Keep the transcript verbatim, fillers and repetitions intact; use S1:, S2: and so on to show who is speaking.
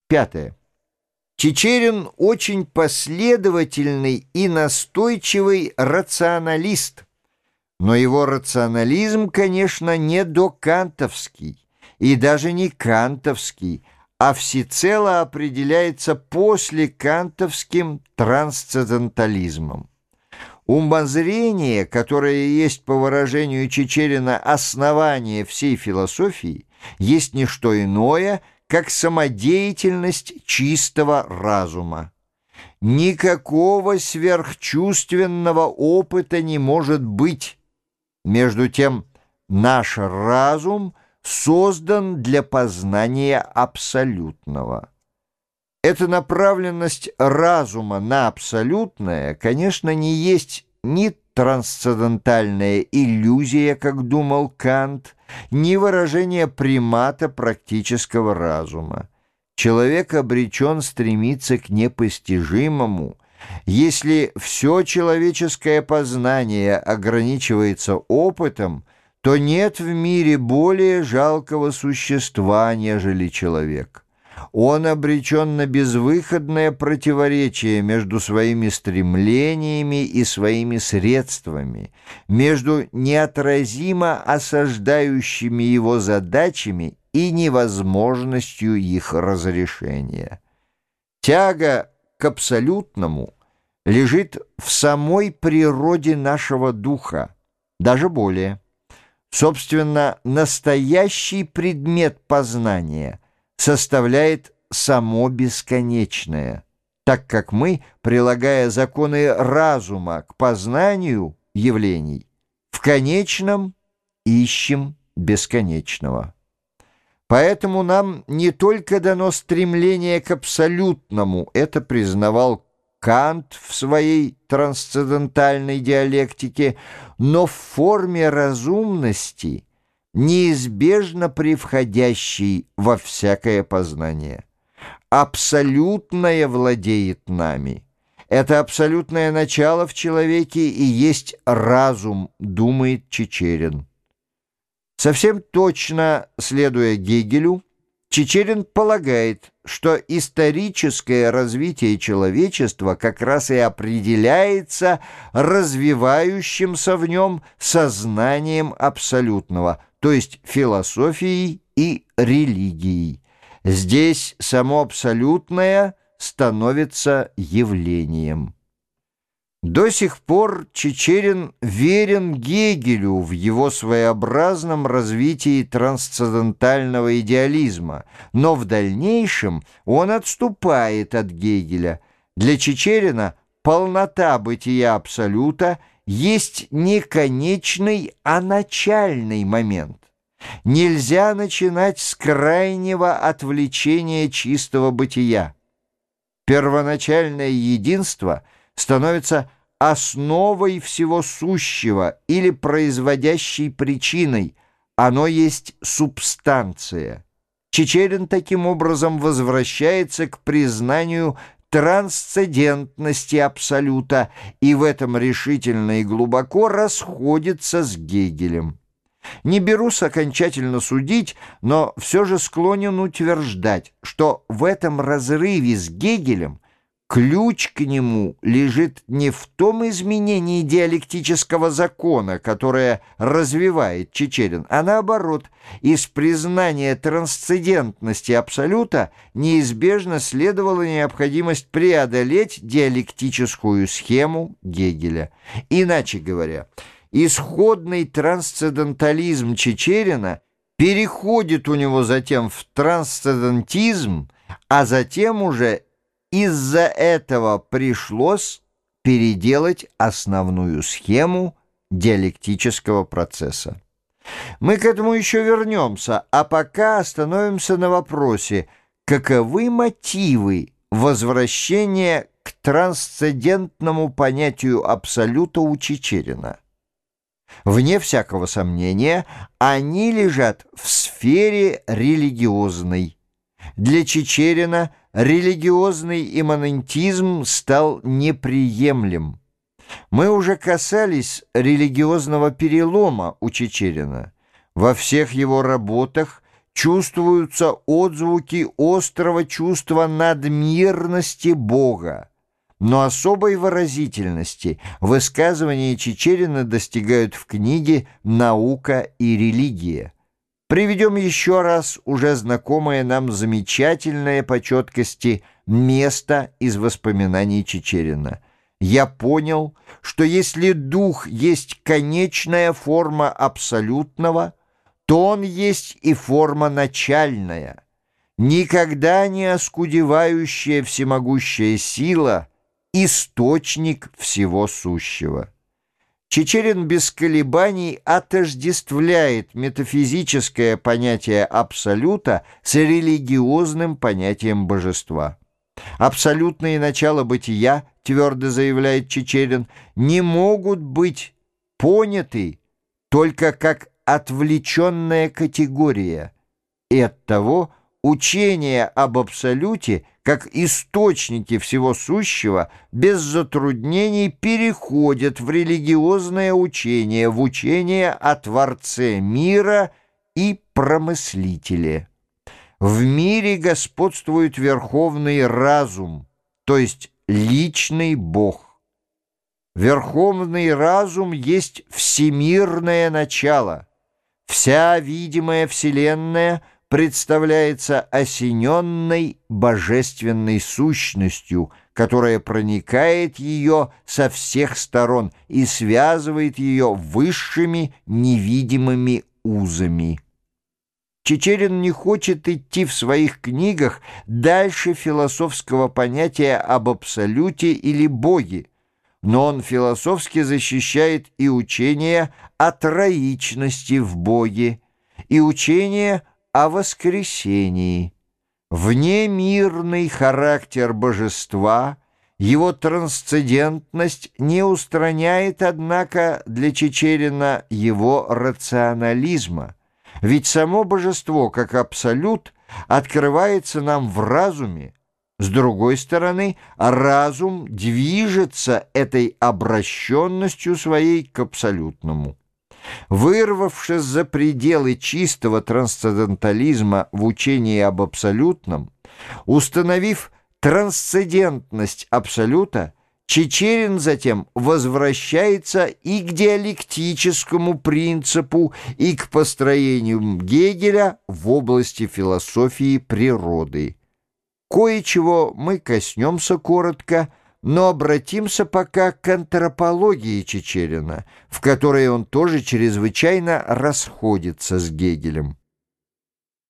S1: Пятое. Чичерин очень последовательный и настойчивый рационалист, но его рационализм, конечно, не докантовский и даже не кантовский, а всецело определяется послекантовским трансцендентализмом. Умозрение, которое есть, по выражению Чичерина, основание всей философии, есть не что иное, как самодеятельность чистого разума. Никакого сверхчувственного опыта не может быть. Между тем, наш разум создан для познания абсолютного. Эта направленность разума на абсолютное, конечно, не есть ни трансцендентальная иллюзия, как думал Кант, ни выражение примата практического разума. Человек обречен стремиться к непостижимому. Если все человеческое познание ограничивается опытом, то нет в мире более жалкого существа, нежели человек. Он обречен на безвыходное противоречие между своими стремлениями и своими средствами, между неотразимо осаждающими его задачами и невозможностью их разрешения. Тяга к абсолютному лежит в самой природе нашего духа, даже более. Собственно, настоящий предмет познания составляет само бесконечное, так как мы, прилагая законы разума к познанию явлений, в конечном ищем бесконечного. Поэтому нам не только дано стремление к абсолютному, это признавал Кант в своей трансцендентальной диалектике, но в форме разумности, неизбежно превходящей во всякое познание. Абсолютное владеет нами. Это абсолютное начало в человеке и есть разум, думает Чичерин. Совсем точно, следуя Гегелю, Чичерин полагает, что историческое развитие человечества как раз и определяется развивающимся в нем сознанием абсолютного, то есть философией и религией. Здесь само абсолютное становится явлением. До сих пор Чичерин верен Гегелю в его своеобразном развитии трансцендентального идеализма, но в дальнейшем он отступает от Гегеля. Для Чичерина полнота бытия абсолюта есть не конечный, а начальный момент. Нельзя начинать с крайнего отвлечения чистого бытия. Первоначальное единство становится основой всего сущего или производящей причиной. Оно есть субстанция. Чичерин таким образом возвращается к признанию трансцендентности абсолюта и в этом решительно и глубоко расходится с Гегелем. Не берусь окончательно судить, но все же склонен утверждать, что в этом разрыве с Гегелем ключ к нему лежит не в том изменении диалектического закона, которое развивает Чичерин, а наоборот, из признания трансцендентности абсолюта неизбежно следовала необходимость преодолеть диалектическую схему Гегеля. Иначе говоря, исходный трансцендентализм Чичерина переходит у него затем в трансцендентизм, а затем уже из-за этого пришлось переделать основную схему диалектического процесса. Мы к этому еще вернемся, а пока остановимся на вопросе, каковы мотивы возвращения к трансцендентному понятию абсолюта у Чичерина. Вне всякого сомнения, они лежат в сфере религиозной. Для Чичерина религиозный имманентизм стал неприемлем. Мы уже касались религиозного перелома у Чичерина. Во всех его работах чувствуются отзвуки острого чувства надмирности Бога, но особой выразительности высказывания Чичерина достигают в книге «Наука и религия». Приведем еще раз уже знакомое нам замечательное по четкости место из воспоминаний Чичерина. «Я понял, что если дух есть конечная форма абсолютного, то он есть и форма начальная, никогда не оскудевающая всемогущая сила, источник всего сущего». Чичерин без колебаний отождествляет метафизическое понятие абсолюта с религиозным понятием божества. Абсолютные начала бытия, твердо заявляет Чичерин, не могут быть поняты только как отвлеченная категория, и оттого учение об абсолюте как источнике всего сущего без затруднений переходит в религиозное учение, в учение о Творце мира и Промыслителе. В мире господствует верховный разум, то есть личный Бог. Верховный разум есть всемирное начало. Вся видимая Вселенная представляется осененной божественной сущностью, которая проникает ее со всех сторон и связывает ее высшими невидимыми узами. Чичерин не хочет идти в своих книгах дальше философского понятия об абсолюте или Боге, но он философски защищает и учение о троичности в Боге, и учение о воскресении. Внемирный характер божества, его трансцендентность не устраняет, однако, для Чичерина его рационализма. Ведь само божество, как абсолют, открывается нам в разуме. С другой стороны, разум движется этой обращенностью своей к абсолютному. Вырвавшись за пределы чистого трансцендентализма в учении об абсолютном, установив трансцендентность абсолюта, Чичерин затем возвращается и к диалектическому принципу, и к построению Гегеля в области философии природы. Кое-чего мы коснемся коротко, но обратимся пока к антропологии Чичерина, в которой он тоже чрезвычайно расходится с Гегелем.